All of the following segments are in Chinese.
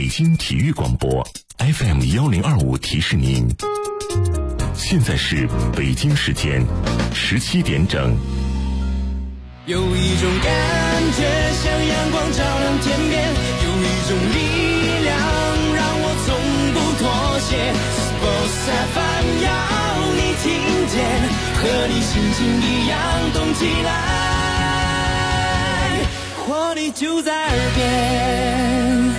北京体育广播 FM1025提示您，现在是北京时间17点整。 有一种感觉像阳光照亮天边，有一种力量让我从不妥协。Sports FM 要你听见，和你心情一样动起来，活力就在耳边。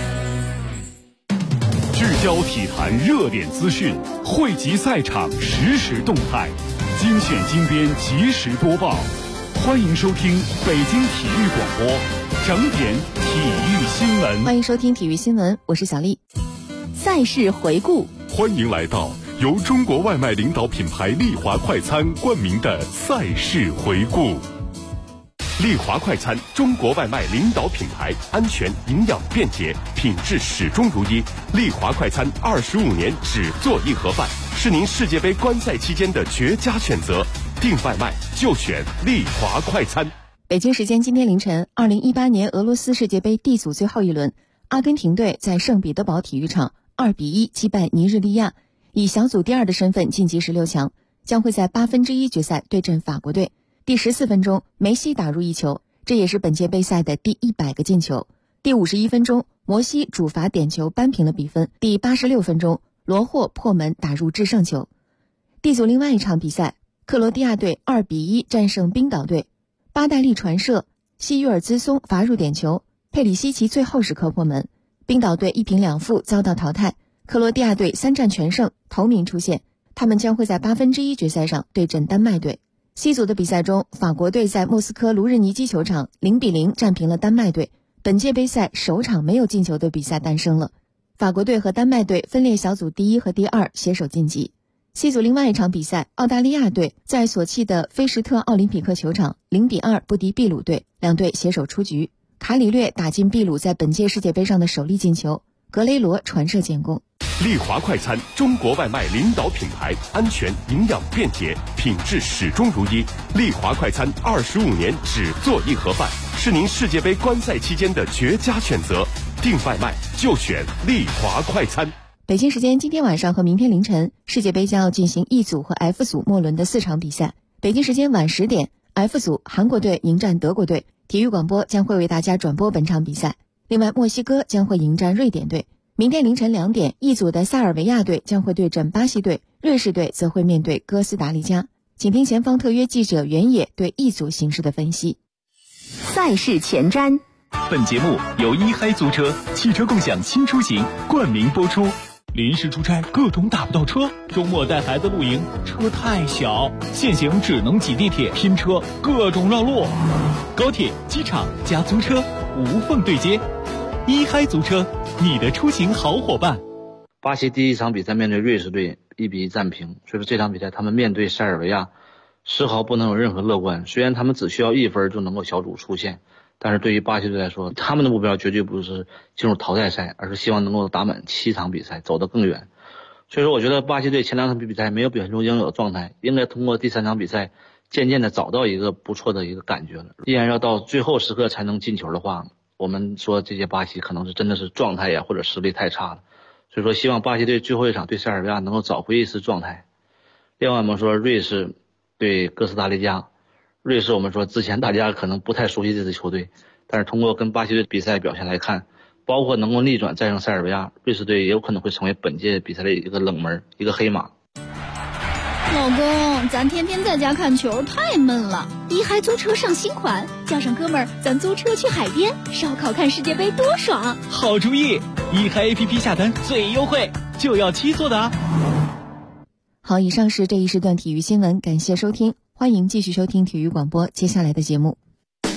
聚焦体坛热点资讯，汇集赛场实时动态，精选精编及时播报。欢迎收听北京体育广播整点体育新闻。 欢迎收听体育新闻，我是小丽。赛事回顾， 欢迎来到由中国外卖领导品牌丽华快餐冠名的赛事回顾。丽华快餐，中国外卖领导品牌，安全、营养、便捷，品质始终如一。丽华快餐25年只做一盒饭，是您世界杯观赛期间的绝佳选择。订外卖就选丽华快餐。 北京时间今天凌晨，2018年俄罗斯世界杯 D 组最后一轮，阿根廷队在圣彼得堡体育场2-1击败尼日利亚，以小组第2的身份晋级16强，将会在1/8决赛对阵法国队。第14分钟，梅西打入一球，这也是本届杯赛的第100个进球。第51分钟，摩西主罚点球扳平了比分。第86分钟，罗霍破门打入制胜球。D 组另外一场比赛，克罗地亚队2-1战胜冰岛队，巴戴利传射，西约尔兹松罚入点球，佩里西奇最后时刻破门。冰岛队1平2负遭到淘汰，克罗地亚队3战全胜，头名出现，他们将会在1/8决赛上对阵丹麦队。C 组的比赛中，法国队在莫斯科卢日尼基球场0-0战平了丹麦队，本届杯赛首场没有进球的比赛诞生了。法国队和丹麦队分列小组第1和第2，携手晋级。C 组另外一场比赛，澳大利亚队在索契的菲什特奥林匹克球场0-2不敌秘鲁队，两队携手出局。卡里略打进秘鲁在本届世界杯上的首粒进球，格雷罗传射建功。 丽华快餐，中国外卖领导品牌，安全、营养、便捷，品质始终如一。丽华快餐25年只做一盒饭，是您世界杯观赛期间的绝佳选择。订外卖就选丽华快餐。 北京时间今天晚上和明天凌晨，世界杯将要进行 E 组和 F 组末轮的4场比赛。北京时间晚10点 ，F 组韩国队迎战德国队，体育广播将会为大家转播本场比赛。另外，墨西哥将会迎战瑞典队。明天凌晨2点，E 组的塞尔维亚队将会对阵巴西队，瑞士队则会面对哥斯达黎加。请听前方特约记者袁野对 E 组形势的分析。 赛事前瞻， 本节目由一嗨租车汽车共享新出行冠名播出。临时出差各种打不到车，周末带孩子露营车太小，现行只能挤地铁拼车，各种绕路。高铁、机场加租车无缝对接，一嗨租车，你的出行好伙伴。 巴西第一场比赛面对瑞士队1-1战平，所以说这场比赛他们面对塞尔维亚丝毫不能有任何乐观。虽然他们只需要1分就能够小组出线，但是对于巴西队来说，他们的目标绝对不是进入淘汰赛，而是希望能够打满7场比赛，走得更远。所以说我觉得巴西队前2场比赛没有表现出应有的状态，应该通过第3场比赛渐渐的找到一个不错的一个感觉了。既然要到最后时刻才能进球的话，我们说这些巴西可能是真的是状态呀或者实力太差了。所以说希望巴西队最后一场对塞尔维亚能够找回一丝状态。另外我们说瑞士对哥斯达黎加，瑞士我们说之前大家可能不太熟悉这支球队，但是通过跟巴西队比赛表现来看，包括能够逆转战胜塞尔维亚，瑞士队也有可能会成为本届比赛的一个冷门，一个黑马。 老公，咱天天在家看球太闷了，一嗨租车上新款，叫上哥们儿，咱租车去海边烧烤看世界杯多爽。 好主意，一嗨 APP 下单最优惠，就要7座的啊。 好，以上是这一时段体育新闻，感谢收听，欢迎继续收听体育广播接下来的节目。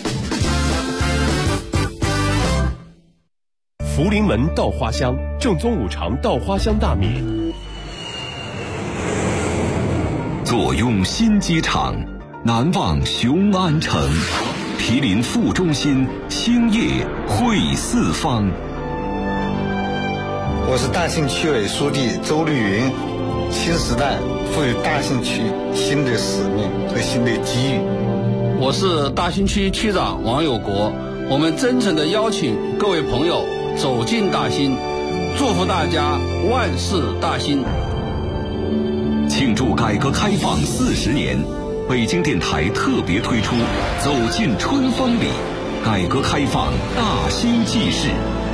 福临门稻花香，正宗五常稻花香大米。 坐拥新机场，难忘雄安城，毗邻副中心，兴业汇四方。 我是大兴区委书记周绿云。新时代赋予大兴区新的使命和新的机遇。 我是大兴区区长王有国，我们真诚地邀请各位朋友走进大兴， 祝福大家万事大兴。 庆祝改革开放40年，北京电台特别推出《走进春风里》，改革开放大兴纪事。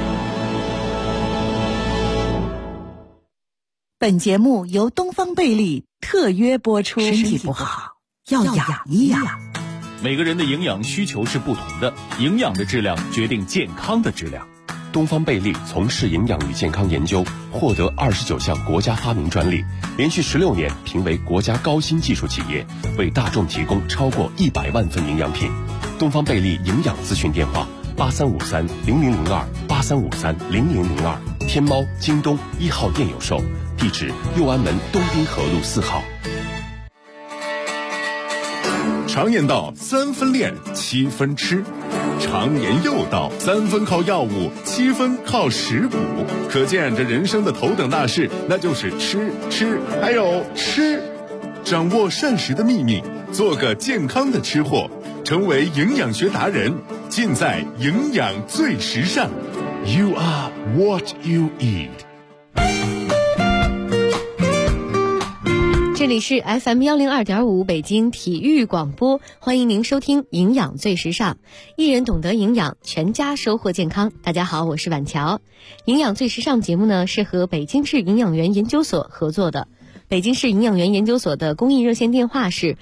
本节目由东方贝利特约播出。身体不好要养一养。 每个人的营养需求是不同的，营养的质量决定健康的质量。 东方贝利从事营养与健康研究，获得29项国家发明专利，连续16年评为国家高新技术企业，为大众提供超过100万份营养品。东方贝利营养咨询电话83530002，83530002，天猫、京东1号店有售，地址右安门东滨河路4号。 常言道3分练7分吃，常言又道3分靠药物7分靠食补，可见这人生的头等大事那就是吃还有吃。掌握膳食的秘密，做个健康的吃货，成为营养学达人，尽在营养最时尚。 You are what you eat。 这里是 FM102.5 北京体育广播，欢迎您收听营养最时尚，一人懂得营养，全家收获健康。大家好，我是婉乔。营养最时尚节目呢是和北京市营养员研究所合作的。北京市营养员研究所的公益热线电话是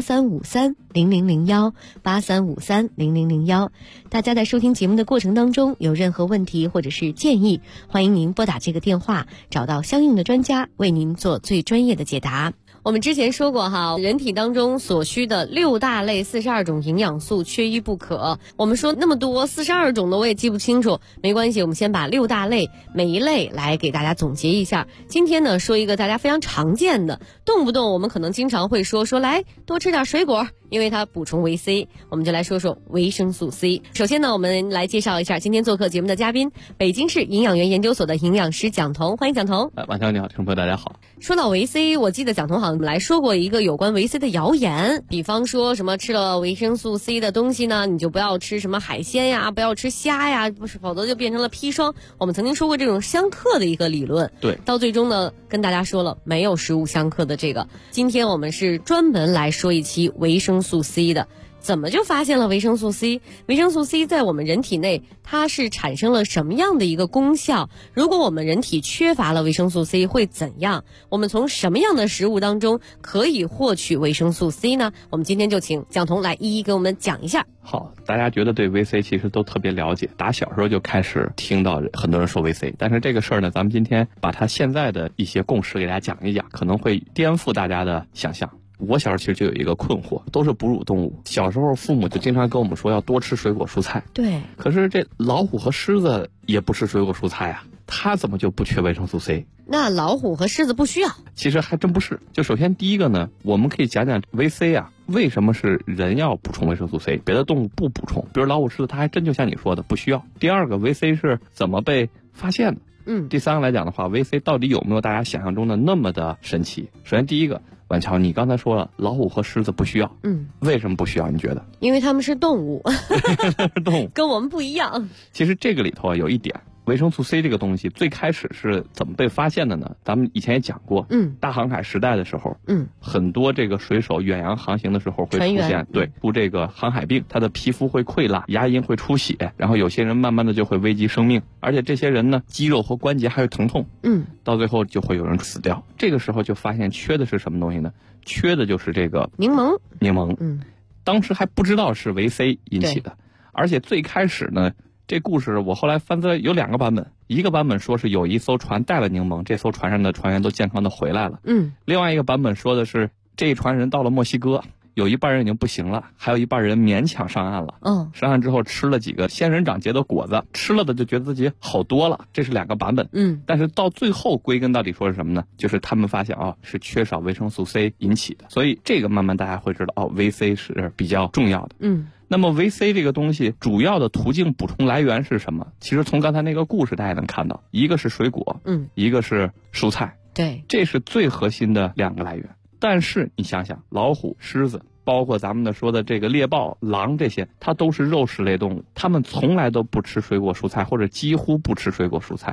83530001，83530001。大家在收听节目的过程当中有任何问题或者是建议，欢迎您拨打这个电话，找到相应的专家为您做最专业的解答。我们之前说过哈，人体当中所需的6大类42种营养素缺一不可。我们说那么多42种的我也记不清楚，没关系，我们先把6大类每一类来给大家总结一下。今天呢说一个大家非常常见的，动不动我们可能经常会说来多吃点水果，因为它补充维 C。 我们就来说说维生素 C。 首先呢我们来介绍一下今天做客节目的嘉宾，北京市营养员研究所的营养师蒋彤，欢迎蒋彤。 晚上你好，听众朋友大家好。 说到维 C， 我记得蒋彤好像来说过一个有关维 C 的谣言，比方说什么吃了维生素 C 的东西呢，你就不要吃什么海鲜呀，不要吃虾呀，不是，否则就变成了砒霜。我们曾经说过这种相克的一个理论， 对， 到最终呢跟大家说了没有食物相克的这个。今天我们是专门来说一期维生素 C 的。怎么就发现了维生素 C？ 维生素 C 在我们人体内它是产生了什么样的一个功效？如果我们人体缺乏了维生素 C 会怎样？我们从什么样的食物当中可以获取维生素 C 呢？我们今天就请蒋彤来一一给我们讲一下。 好，大家觉得对维 C 其实都特别了解，打小时候就开始听到很多人说维 C， 但是这个事儿呢，咱们今天把它现在的一些共识给大家讲一讲，可能会颠覆大家的想象。我小时候其实就有一个困惑，都是哺乳动物，小时候父母就经常跟我们说要多吃水果蔬菜。 对。 可是这老虎和狮子也不吃水果蔬菜啊，它怎么就不缺维生素 C？ 那老虎和狮子不需要？ 其实还真不是。就首先第一个呢，我们可以讲讲维 C 啊，为什么是人要补充维生素 C， 别的动物不补充，比如老虎、狮子，它还真就像你说的不需要。第二个，维 C 是怎么被发现的？第三个来讲的话，维 C 到底有没有大家想象中的那么的神奇？首先第一个，婉乔，你刚才说了老虎和狮子不需要，为什么不需要？你觉得？ 因为它们是动物， 是动物， 跟我们不一样。 其实这个里头有一点，维生素 C 这个东西最开始是怎么被发现的呢？咱们以前也讲过，大航海时代的时候，很多这个水手远洋航行的时候会出现，出这个航海病，他的皮肤会溃烂，牙龈会出血，然后有些人慢慢的就会危及生命，而且这些人呢，肌肉和关节还会疼痛，到最后就会有人死掉。这个时候就发现缺的是什么东西呢？缺的就是这个柠檬， 当时还不知道是维 C 引起的，而且最开始呢，这故事我后来翻资料有2个版本，一个版本说是有一艘船带了柠檬，这艘船上的船员都健康的回来了，另外一个版本说的是这一船人到了墨西哥，有一半人已经不行了，还有一半人勉强上岸了。上岸之后吃了几个仙人掌结的果子，吃了的就觉得自己好多了。这是2个版本。但是到最后归根到底说是什么呢？就是他们发现是缺少维生素 C 引起的。所以这个慢慢大家会知道维 C 是比较重要的。那么维 C 这个东西主要的途径补充来源是什么？其实从刚才那个故事大家能看到，一个是水果，一个是蔬菜。 对， 这是最核心的2个来源。但是你想想，老虎、狮子，包括咱们说的这个猎豹、狼，这些它都是肉食类动物，它们从来都不吃水果蔬菜，或者几乎不吃水果蔬菜。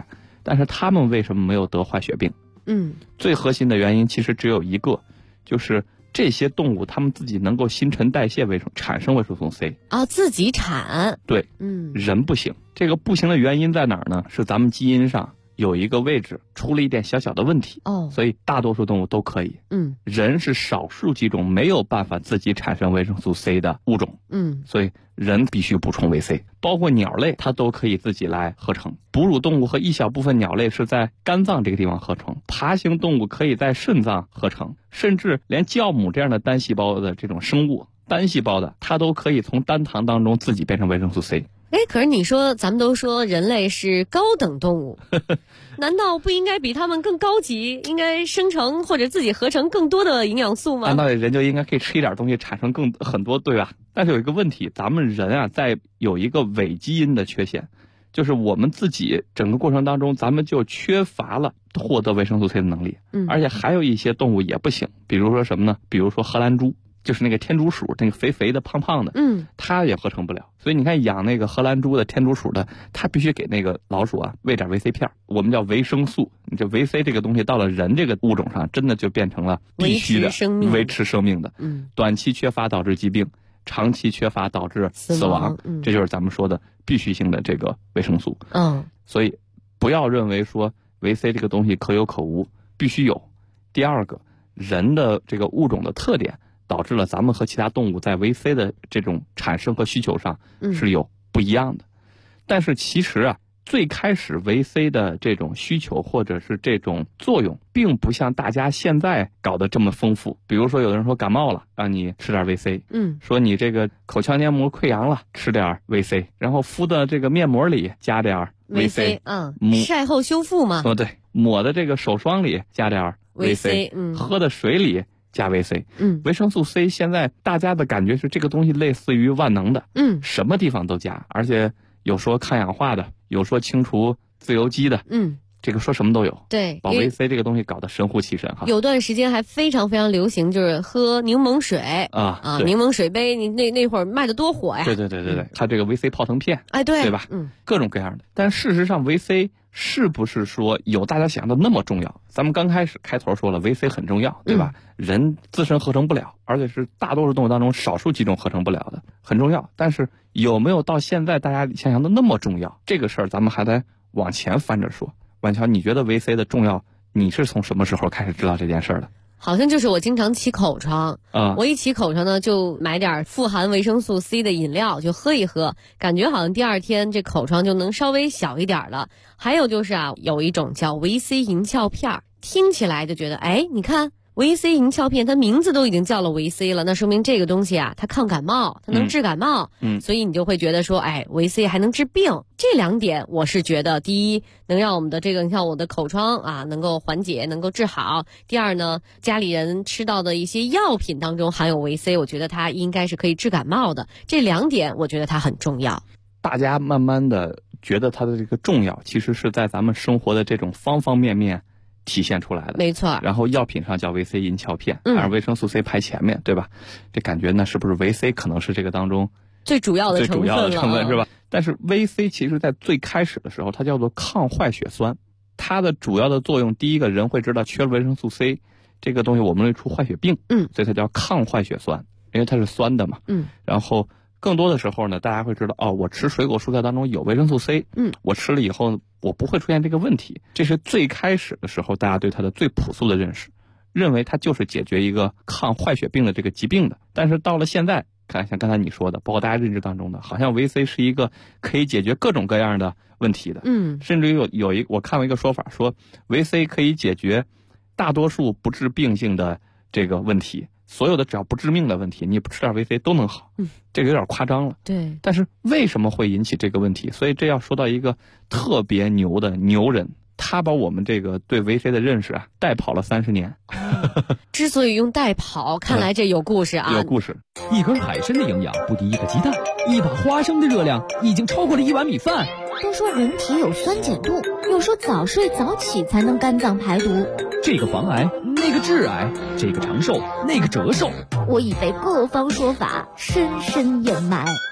但是它们为什么没有得坏血病？最核心的原因其实只有一个，就是这些动物它们自己能够新陈代谢产生维生素 C 啊，自己产。 对，人不行。这个不行的原因在哪儿呢？是咱们基因上有一个位置出了一点小小的问题，所以大多数动物都可以。人是少数几种没有办法自己产生维生素 C 的物种。所以人必须补充维 C， 包括鸟类它都可以自己来合成。哺乳动物和一小部分鸟类是在肝脏这个地方合成，爬行动物可以在肾脏合成，甚至连酵母这样的单细胞的这种生物，单细胞的它都可以从单糖当中自己变成维生素 C。 可是你说咱们都说人类是高等动物，难道不应该比他们更高级，应该生成或者自己合成更多的营养素吗？ 难道人就应该可以吃一点东西产生很多，对吧？但是有一个问题，咱们人啊在有一个伪基因的缺陷，就是我们自己整个过程当中咱们就缺乏了获得维生素 C 的能力。而且还有一些动物也不行，比如说什么呢？比如说荷兰猪，就是那个天竺鼠，那个肥肥的胖胖的，它也合成不了。所以你看养那个荷兰猪的天竺鼠的，它必须给那个老鼠啊喂点维 C 片，我们叫维生素。你这维 C 这个东西到了人这个物种上，真的就变成了必须的维持生命的。短期缺乏导致疾病，长期缺乏导致死亡，这就是咱们说的必须性的这个维生素。所以不要认为说维 C 这个东西可有可无，必须有。第二个，人的这个物种的特点导致了咱们和其他动物在维 C 的这种产生和需求上是有不一样的。但是其实啊，最开始维 C 的这种需求或者是这种作用，并不像大家现在搞得这么丰富。比如说有的人说感冒了，让你吃点维 C，说你这个口腔黏膜溃疡了，吃点维 C， 然后敷的这个面膜里加点维 C， 晒后修复嘛。 对，抹的这个手霜里加点维 C， 喝的水里加维 C。维生素 C 现在大家的感觉是这个东西类似于万能的，什么地方都加，而且有说抗氧化的，有说清除自由基的，这个说什么都有。 对， 把维 C 这个东西搞得神乎其神哈。 有段时间还非常非常流行，就是喝柠檬水柠檬水杯，你那会儿卖的多火呀。 对，它这个维 C 泡腾片， 对吧？各种各样的。但事实上维 C 是不是说有大家想的那么重要？咱们刚开头说了，维 C 很重要，对吧？人自身合成不了，而且是大多数动物当中少数几种合成不了的，很重要。但是有没有到现在大家想象的那么重要？这个事儿咱们还得往前翻着说。婉乔，你觉得维 C 的重要，你是从什么时候开始知道这件事儿的？ 好像就是我经常起口疮我一起口疮呢，就买点富含维生素 C 的饮料就喝一喝，感觉好像第二天这口疮就能稍微小一点了。还有就是有一种叫维 C 银翘片，听起来就觉得你看维 C 银翘片它名字都已经叫了维 C 了，那说明这个东西它抗感冒，它能治感冒，所以你就会觉得说维 C 还能治病。这两点我是觉得，第一能让我们的这个你看我的口疮能够缓解，能够治好。第二呢，家里人吃到的一些药品当中含有维 C， 我觉得它应该是可以治感冒的。这两点我觉得它很重要。 大家慢慢的觉得它的这个重要，其实是在咱们生活的这种方方面面体现出来的。 没错。 然后药品上叫维 C 银翘片，而维生素 C 排前面，对吧？这感觉呢，是不是维 C 可能是这个当中最主要的成分是吧？但是维 C 其实在最开始的时候，它叫做抗坏血酸。它的主要的作用，第一个人会知道缺了维生素 C 这个东西我们会出坏血病，所以它叫抗坏血酸，因为它是酸的嘛。然后更多的时候呢，大家会知道我吃水果蔬菜当中有维生素 C，我吃了以后我不会出现这个问题。这是最开始的时候大家对它的最朴素的认识，认为它就是解决一个抗坏血病的这个疾病的。但是到了现在，看像刚才你说的，包括大家认知当中的，好像维 C 是一个可以解决各种各样的问题的。甚至有我看过一个说法，说维 C 可以解决大多数不治病性的这个问题，所有的只要不致命的问题，你不吃点维 C 都能好。这个有点夸张了。 对。 但是为什么会引起这个问题？所以这要说到一个特别牛的牛人，他把我们这个对维 C 的认识带跑了30年。 之所以用带跑，看来这有故事有故事。一根海参的营养不敌一个鸡蛋，一把花生的热量已经超过了1碗米饭。 都说人体有酸碱度，又说早睡早起才能肝脏排毒。 这个防癌，那个致癌，这个长寿，那个折寿。 我已被各方说法深深掩埋。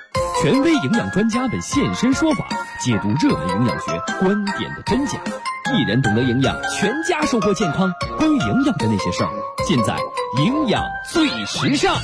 权威营养专家们现身说法，解读热门营养学观点的真假。一人懂得营养，全家收获健康。关于营养的那些事儿，尽在营养最时尚。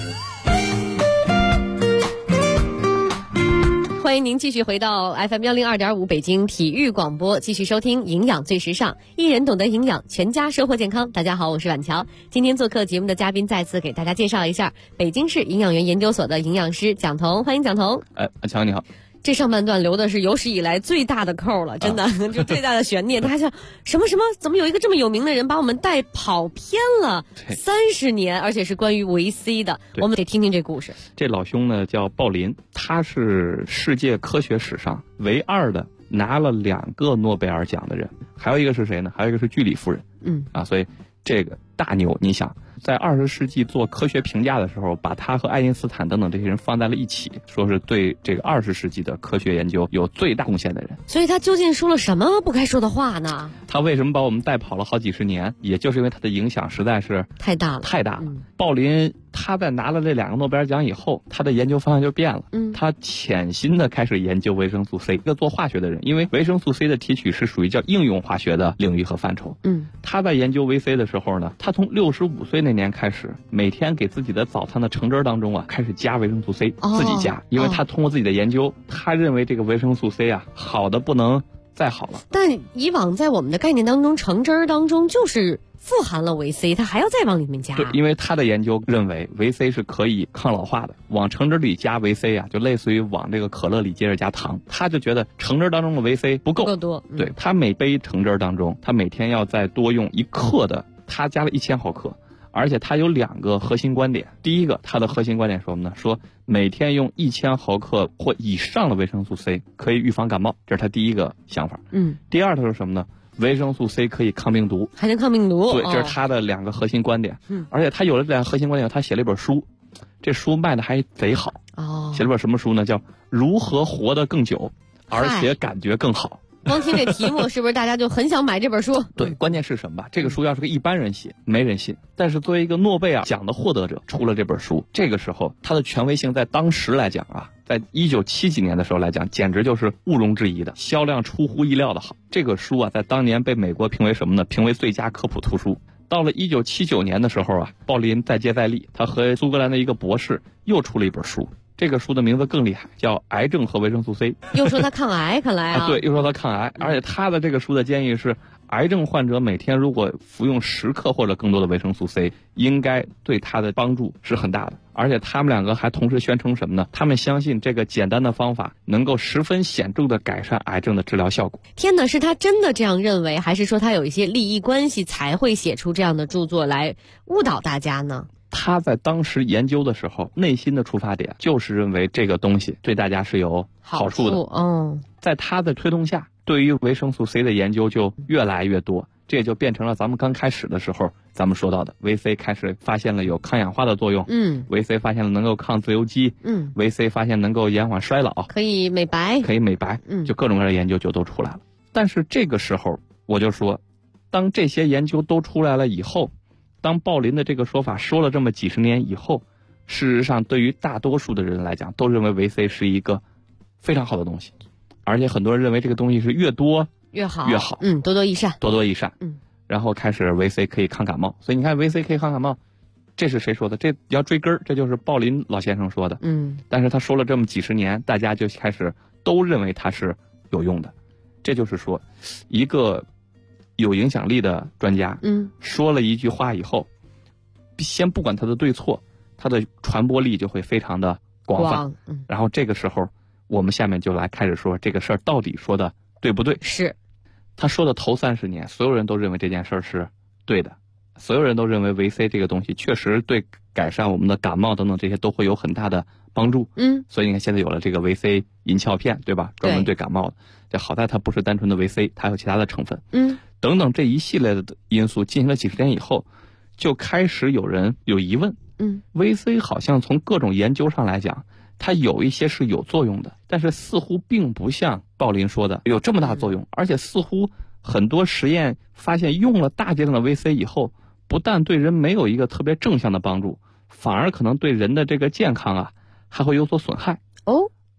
欢迎您继续回到 FM 102.5北京体育广播，继续收听营养最时尚，一人懂得营养，全家收获健康。大家好，我是婉乔。今天做客节目的嘉宾再次给大家介绍一下北京市营养园研究所的营养师蒋彤，欢迎蒋彤。 婉乔你好。 这上半段留的是有史以来最大的扣了，真的，就最大的悬念。他想什么，怎么有一个这么有名的人把我们带跑偏了30年，而且是关于维 C 的，我们得听听这故事。 这老兄呢叫鲍林，他是世界科学史上唯二的拿了2个诺贝尔奖的人，还有一个是谁呢？还有一个是居里夫人。所以这个大牛，你想在20世纪做科学评价的时候，把他和爱因斯坦等等这些人放在了一起，说是对这个20世纪的科学研究有最大贡献的人。 所以他究竟说了什么不该说的话呢？ 他为什么把我们带跑了好几十年？也就是因为他的影响实在是太大了。鲍林他在拿了这2个诺贝尔奖以后，他的研究方向就变了。他潜心的开始研究维生素 C。一个做化学的人，因为维生素 C 的提取是属于叫应用化学的领域和范畴。他在研究维 C 的时候呢，他从65岁那年开始，每天给自己的早餐的橙汁当中开始加维生素 C，自己加，因为他通过自己的研究，他认为这个维生素 C 好的不能再好了。 但以往在我们的概念当中，橙汁当中就是富含了维 C， 它还要再往里面加。 对，因为他的研究认为维 C 是可以抗老化的，往橙汁里加维 C 就类似于往这个可乐里接着加糖。他就觉得橙汁当中的维 C 不够多。 对，他每杯橙汁当中，他每天要再多用1克的，他加了1000毫克。而且他有2个核心观点。第一个，他的核心观点说什么呢？说每天用1000毫克或以上的维生素 C 可以预防感冒，这是他第一个想法。第二，他说什么呢？维生素 C 可以抗病毒， 还能抗病毒。 对，这是他的2个核心观点。而且他有了这2个核心观点，他写了一本书，这书卖的还贼好。写了本什么书呢？叫《如何活得更久，而且感觉更好》。 光听这题目，是不是大家就很想买这本书？ 对，关键是什么吧？这个书要是个一般人写，没人信。但是作为一个诺贝尔奖的获得者，出了这本书，这个时候它的权威性在当时来讲在1970几年的时候来讲，简直就是毋庸置疑的，销量出乎意料的好。这个书在当年被美国评为什么呢？评为最佳科普图书。到了1979年的时候鲍林再接再厉，他和苏格兰的一个博士又出了一本书。这个书的名字更厉害，叫《癌症和维生素 C》。 又说他抗癌，看来对，又说他抗癌，而且他的这个书的建议是，癌症患者每天如果服用10克或者更多的维生素 C， 应该对他的帮助是很大的。而且他们2个还同时宣称什么呢？他们相信这个简单的方法能够十分显著的改善癌症的治疗效果。 天哪，是他真的这样认为，还是说他有一些利益关系才会写出这样的著作来误导大家呢？ 他在当时研究的时候，内心的出发点就是认为这个东西对大家是有好处的。在他的推动下，对于维生素 C 的研究就越来越多，这也就变成了咱们刚开始的时候咱们说到的，维 C 开始发现了有抗氧化的作用。维 C 发现了能够抗自由基。维 C 发现能够延缓衰老， 可以美白。 就各种各样的研究就都出来了。但是这个时候我就说，当这些研究都出来了以后，当鲍林的这个说法说了这么几十年以后，事实上对于大多数的人来讲，都认为维 C 是一个非常好的东西，而且很多人认为这个东西是越多越好。多多益善。然后开始维 C 可以抗感冒，所以你看维 C 可以抗感冒，这是谁说的？这要追根儿，这就是鲍林老先生说的。但是他说了这么几十年，大家就开始都认为它是有用的。这就是说，一个有影响力的专家说了一句话以后，先不管他的对错，他的传播力就会非常的广泛。然后这个时候我们下面就来开始说这个事儿到底说的对不对。 是他说的头30年，所有人都认为这件事儿是对的，所有人都认为维 C 这个东西确实对改善我们的感冒等等这些都会有很大的帮助。所以你看现在有了这个维 C 银翘片，对吧？专门对感冒的。这好在它不是单纯的维 C， 它有其他的成分。等等这一系列的因素进行了几十年以后，就开始有人有疑问。维 C 好像从各种研究上来讲，它有一些是有作用的，但是似乎并不像鲍林说的有这么大作用，而且似乎很多实验发现用了大剂量的维 C 以后，不但对人没有一个特别正向的帮助，反而可能对人的这个健康还会有所损害。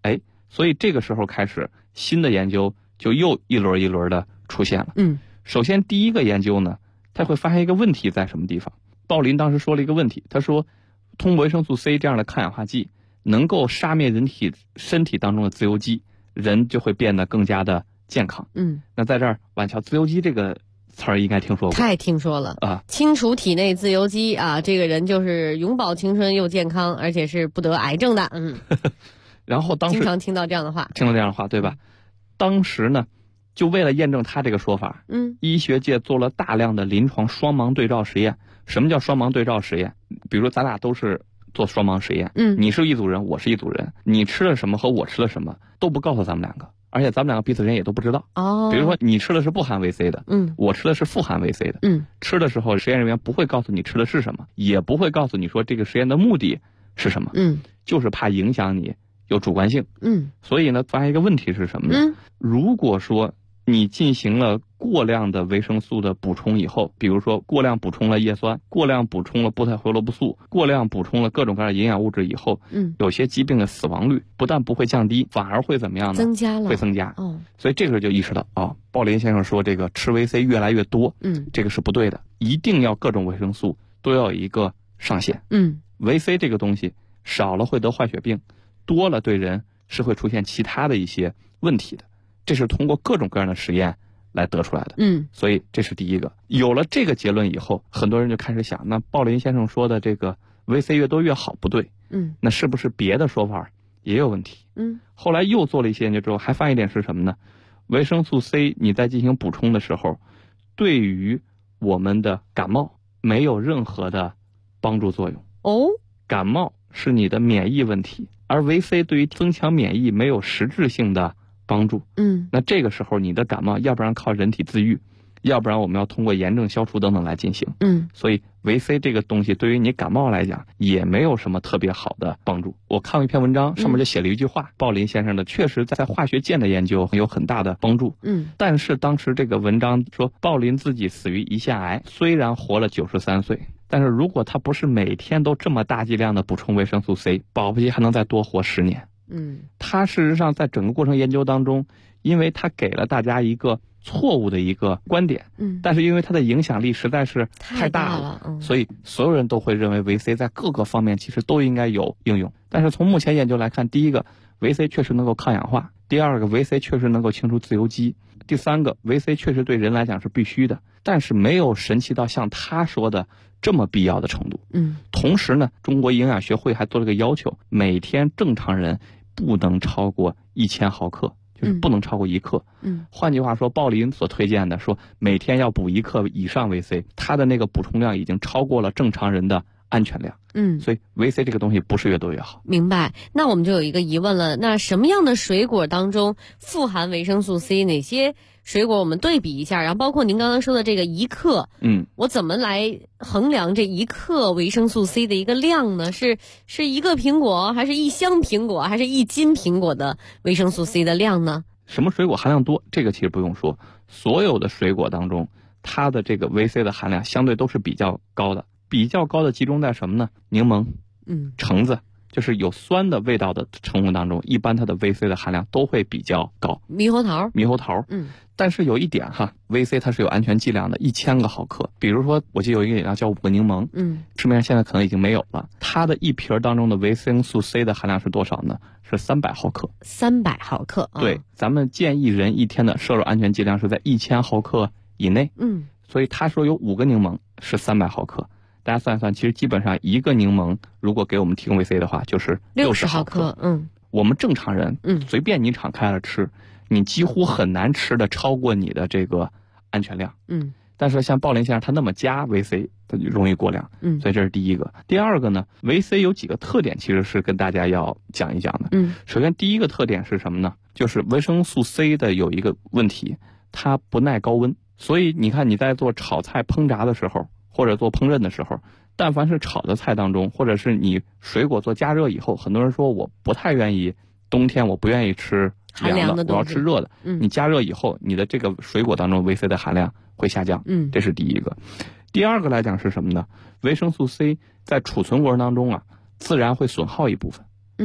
所以这个时候开始，新的研究就又一轮一轮的出现了。首先第一个研究呢，他会发现一个问题在什么地方？鲍林当时说了一个问题，他说，通过维生素 C 这样的抗氧化剂，能够杀灭身体当中的自由基，人就会变得更加的健康。那在这儿，晚乔，自由基这个词儿应该听说过， 太听说了啊！ 清除体内自由基啊，这个人就是永葆青春又健康，而且是不得癌症的。 然后当时经常听到这样的话， 对吧？当时呢，就为了验证他这个说法，医学界做了大量的临床双盲对照实验。什么叫双盲对照实验？比如咱俩都是做双盲实验，你是一组人，我是一组人，你吃了什么和我吃了什么都不告诉咱们两个，而且咱们两个彼此人也都不知道。比如说你吃的是不含维 C 的，我吃的是富含维 C 的，吃的时候实验人员不会告诉你吃的是什么，也不会告诉你说这个实验的目的是什么，就是怕影响你有主观性。所以呢，发现一个问题是什么呢？如果说你进行了过量的维生素的补充以后，比如说过量补充了叶酸，过量补充了菠菜胡萝卜素，过量补充了各种各样的营养物质以后，有些疾病的死亡率不但不会降低，反而会怎么样呢？ 增加了， 会增加。所以这个时候就意识到，鲍林先生说这个吃维 C 越来越多，这个是不对的，一定要各种维生素都要有一个上限。维 C 这个东西少了会得坏血病，多了对人是会出现其他的一些问题的。这是通过各种各样的实验来得出来的。所以这是第一个。有了这个结论以后，很多人就开始想，那鲍林先生说的这个维 C 越多越好不对，那是不是别的说法也有问题？后来又做了一些研究之后，还发现一点是什么呢？维生素 C 你在进行补充的时候，对于我们的感冒没有任何的帮助作用。感冒是你的免疫问题，而维 C 对于增强免疫没有实质性的帮助。那这个时候你的感冒要不然靠人体自愈，要不然我们要通过炎症消除等等来进行。所以维 C 这个东西对于你感冒来讲也没有什么特别好的帮助。我看过一篇文章，上面就写了一句话，鲍林先生的确实在化学键的研究有很大的帮助。但是当时这个文章说鲍林自己死于胰腺癌，虽然活了93岁，但是如果他不是每天都这么大剂量的补充维生素 C， 保不齐还能再多活10年。他事实上在整个过程研究当中，因为他给了大家一个错误的一个观点，但是因为他的影响力实在是太大了，所以所有人都会认为维 C 在各个方面其实都应该有应用。但是从目前研究来看，第一个，维 C 确实能够抗氧化；第二个，维 C 确实能够清除自由基；第三个，维 C 确实对人来讲是必须的，但是没有神奇到像他说的这么必要的程度。同时呢，中国营养学会还做了个要求，每天正常人不能超过1000毫克，就是不能超过1克。换句话说，鲍林所推荐的说每天要补1克以上维 C， 他的那个补充量已经超过了正常人的安全量。所以维 C 这个东西不是越多越好。 明白。那我们就有一个疑问了，那什么样的水果当中富含维生素 C？ 哪些水果我们对比一下，然后包括您刚刚说的这个1克，我怎么来衡量这1克维生素 C 的一个量呢？是1个苹果，还是1箱苹果，还是1斤苹果的维生素 C 的量呢？ 什么水果含量多？这个其实不用说，所有的水果当中，它的这个维 C 的含量相对都是比较高的。比较高的集中在什么呢？柠檬、橙子，就是有酸的味道的成分当中，一般它的维 C 的含量都会比较高。 猕猴桃， 但是有一点哈，维 C 它是有安全剂量的，1000个毫克。比如说，我记得有一个饮料叫5个柠檬，市面上现在可能已经没有了。它的一瓶当中的维生素 C 的含量是多少呢？是300毫克。 300毫克， 对，咱们建议人一天的摄入安全剂量是在1000毫克以内。所以他说有5个柠檬是300毫克。大家算一算，其实基本上1个柠檬如果给我们提供维 C 的话，就是60毫克。我们正常人，随便你敞开了吃，你几乎很难吃的超过你的这个安全量。但是像鲍林先生他那么加维 C， 他就容易过量。所以这是第一个。第二个呢，维 C 有几个特点，其实是跟大家要讲一讲的。首先第一个特点是什么呢？就是维生素 C 的有一个问题，它不耐高温。所以你看你在做炒菜烹炸的时候，或者做烹饪的时候，但凡是炒的菜当中，或者是你水果做加热以后，很多人说我不太愿意，冬天我不愿意吃凉的，我要吃热的。你加热以后，你的这个水果当中维 C 的含量会下降。这是第一个。第二个来讲是什么呢？维生素 C 在储存过程当中啊，自然会损耗一部分。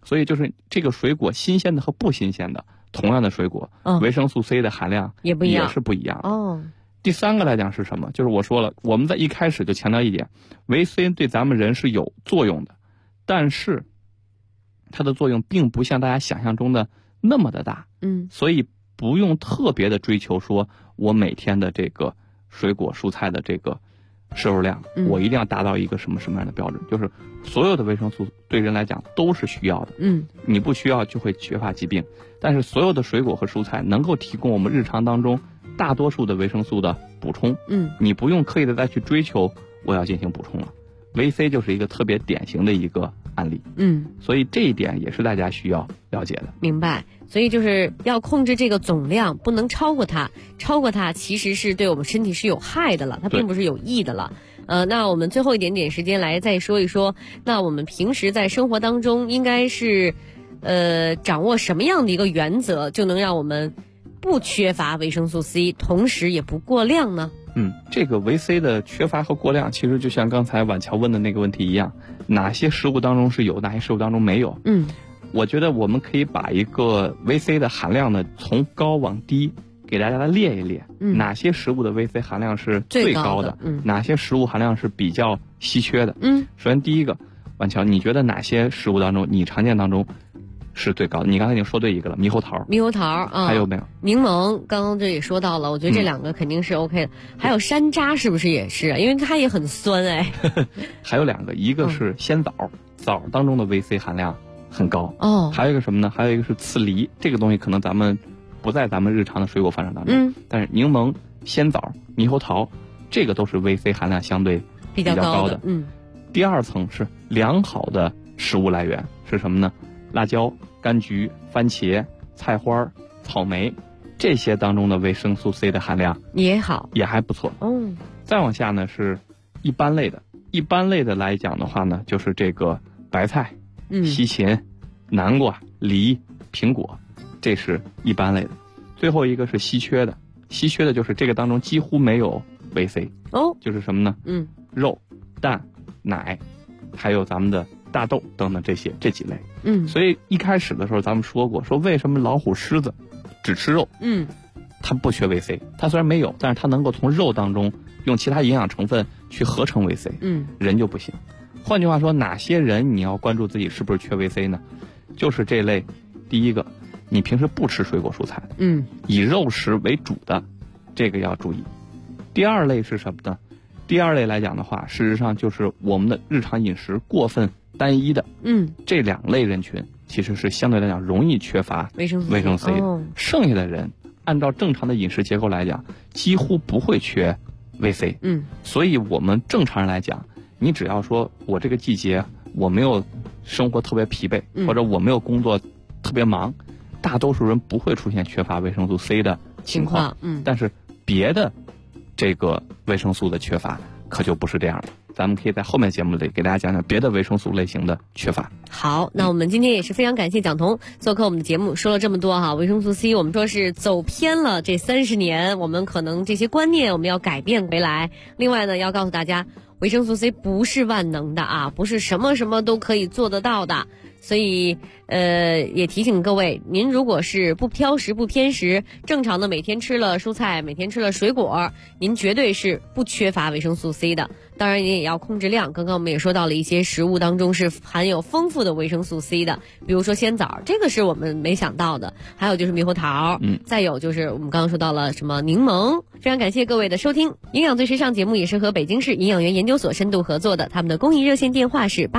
所以就是这个水果新鲜的和不新鲜的，同样的水果，维生素 C 的含量也不一样， 也是不一样哦。 第三个来讲是什么？就是我说了，我们在一开始就强调一点，维 C 对咱们人是有作用的，但是它的作用并不像大家想象中的那么的大。所以不用特别的追求说我每天的这个水果蔬菜的这个摄入量，我一定要达到一个什么样的标准，就是所有的维生素对人来讲都是需要的。你不需要就会缺乏疾病，但是所有的水果和蔬菜能够提供我们日常当中大多数的维生素的补充。你不用刻意的再去追求我要进行补充了。维 C 就是一个特别典型的一个案例。所以这一点也是大家需要了解的。 明白。所以就是要控制这个总量，不能超过它，超过它其实是对我们身体是有害的了，它并不是有益的了。那我们最后一点点时间来再说一说，那我们平时在生活当中应该是掌握什么样的一个原则，就能让我们不缺乏维生素 C， 同时也不过量呢？ 这个维 C 的缺乏和过量，其实就像刚才婉乔问的那个问题一样，哪些食物当中是有，哪些食物当中没有。我觉得我们可以把一个维 C 的含量呢从高往低给大家来列一列，哪些食物的维 C 含量是最高的，哪些食物含量是比较稀缺的。首先第一个，婉乔，你觉得哪些食物当中你常见当中是最高的？你刚才已经说对一个了，猕猴桃。还有没有？ 柠檬，刚刚这也说到了，我觉得这两个肯定是 OK 的。还有山楂是不是也是？因为它也很酸哎。 还有两个，一个是鲜枣，枣当中的维 C 含量很高。还有一个什么呢？还有一个是刺梨，这个东西可能咱们不在咱们日常的水果饭上当中，但是柠檬、鲜枣、猕猴桃，这个都是维 C 含量相对比较高的。第二层是良好的食物来源是什么呢？辣椒、柑橘、番茄、菜花、草莓，这些当中的维生素 C 的含量也好， 也还不错。再往下呢是一般类的，一般类的来讲的话呢，就是这个白菜、西芹、南瓜、梨、苹果，这是一般类的。最后一个是稀缺的，稀缺的就是这个当中几乎没有维 C。就是什么呢？肉、蛋、奶，还有咱们的大豆等等这几类。所以一开始的时候咱们说过，说为什么老虎、狮子只吃肉？它不缺维 C， 它虽然没有，但是它能够从肉当中用其他营养成分去合成维 C。人就不行。换句话说，哪些人你要关注自己是不是缺维 C 呢？就是这类，第一个，你平时不吃水果蔬菜的，以肉食为主的，这个要注意。第二类是什么呢？第二类来讲的话，事实上就是我们的日常饮食过分单一的，这两类人群其实是相对来讲容易缺乏维生素 C 的。剩下的人按照正常的饮食结构来讲，几乎不会缺维 C。所以我们正常人来讲，你只要说我这个季节我没有生活特别疲惫，或者我没有工作特别忙，大多数人不会出现缺乏维生素 C 的情况。但是别的这个维生素的缺乏可就不是这样的。咱们可以在后面节目里给大家讲讲别的维生素类型的缺乏。 好，那我们今天也是非常感谢蒋彤做客我们的节目，说了这么多哈。维生素 C 我们说是走偏了这30年，我们可能这些观念我们要改变回来。另外呢，要告诉大家，维生素 C 不是万能的啊，不是什么什么都可以做得到的。所以也提醒各位，您如果是不挑食不偏食，正常的每天吃了蔬菜，每天吃了水果，您绝对是不缺乏维生素 C 的。当然您也要控制量，刚刚我们也说到了一些食物当中是含有丰富的维生素 C 的，比如说鲜枣，这个是我们没想到的，还有就是猕猴桃，再有就是我们刚刚说到了什么柠檬。非常感谢各位的收听，营养最时尚节目也是和北京市营养员研究所深度合作的，他们的公益热线电话是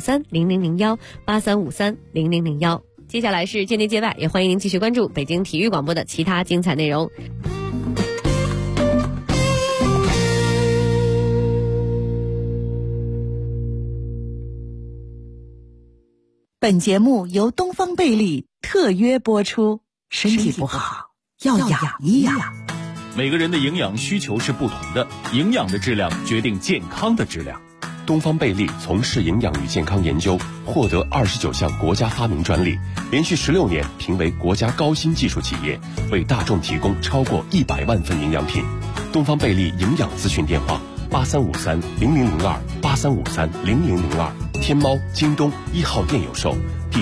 83530001，83530001。接下来是界内界外，也欢迎您继续关注北京体育广播的其他精彩内容。 本节目由东方贝利特约播出，身体不好要养一养。 每个人的营养需求是不同的，营养的质量决定健康的质量。东方贝利从事营养与健康研究，获得29项国家发明专利，连续16年评为国家高新技术企业，为大众提供超过100万份营养品。东方贝利营养咨询电话：83530002，83530002，天猫、京东1号店有售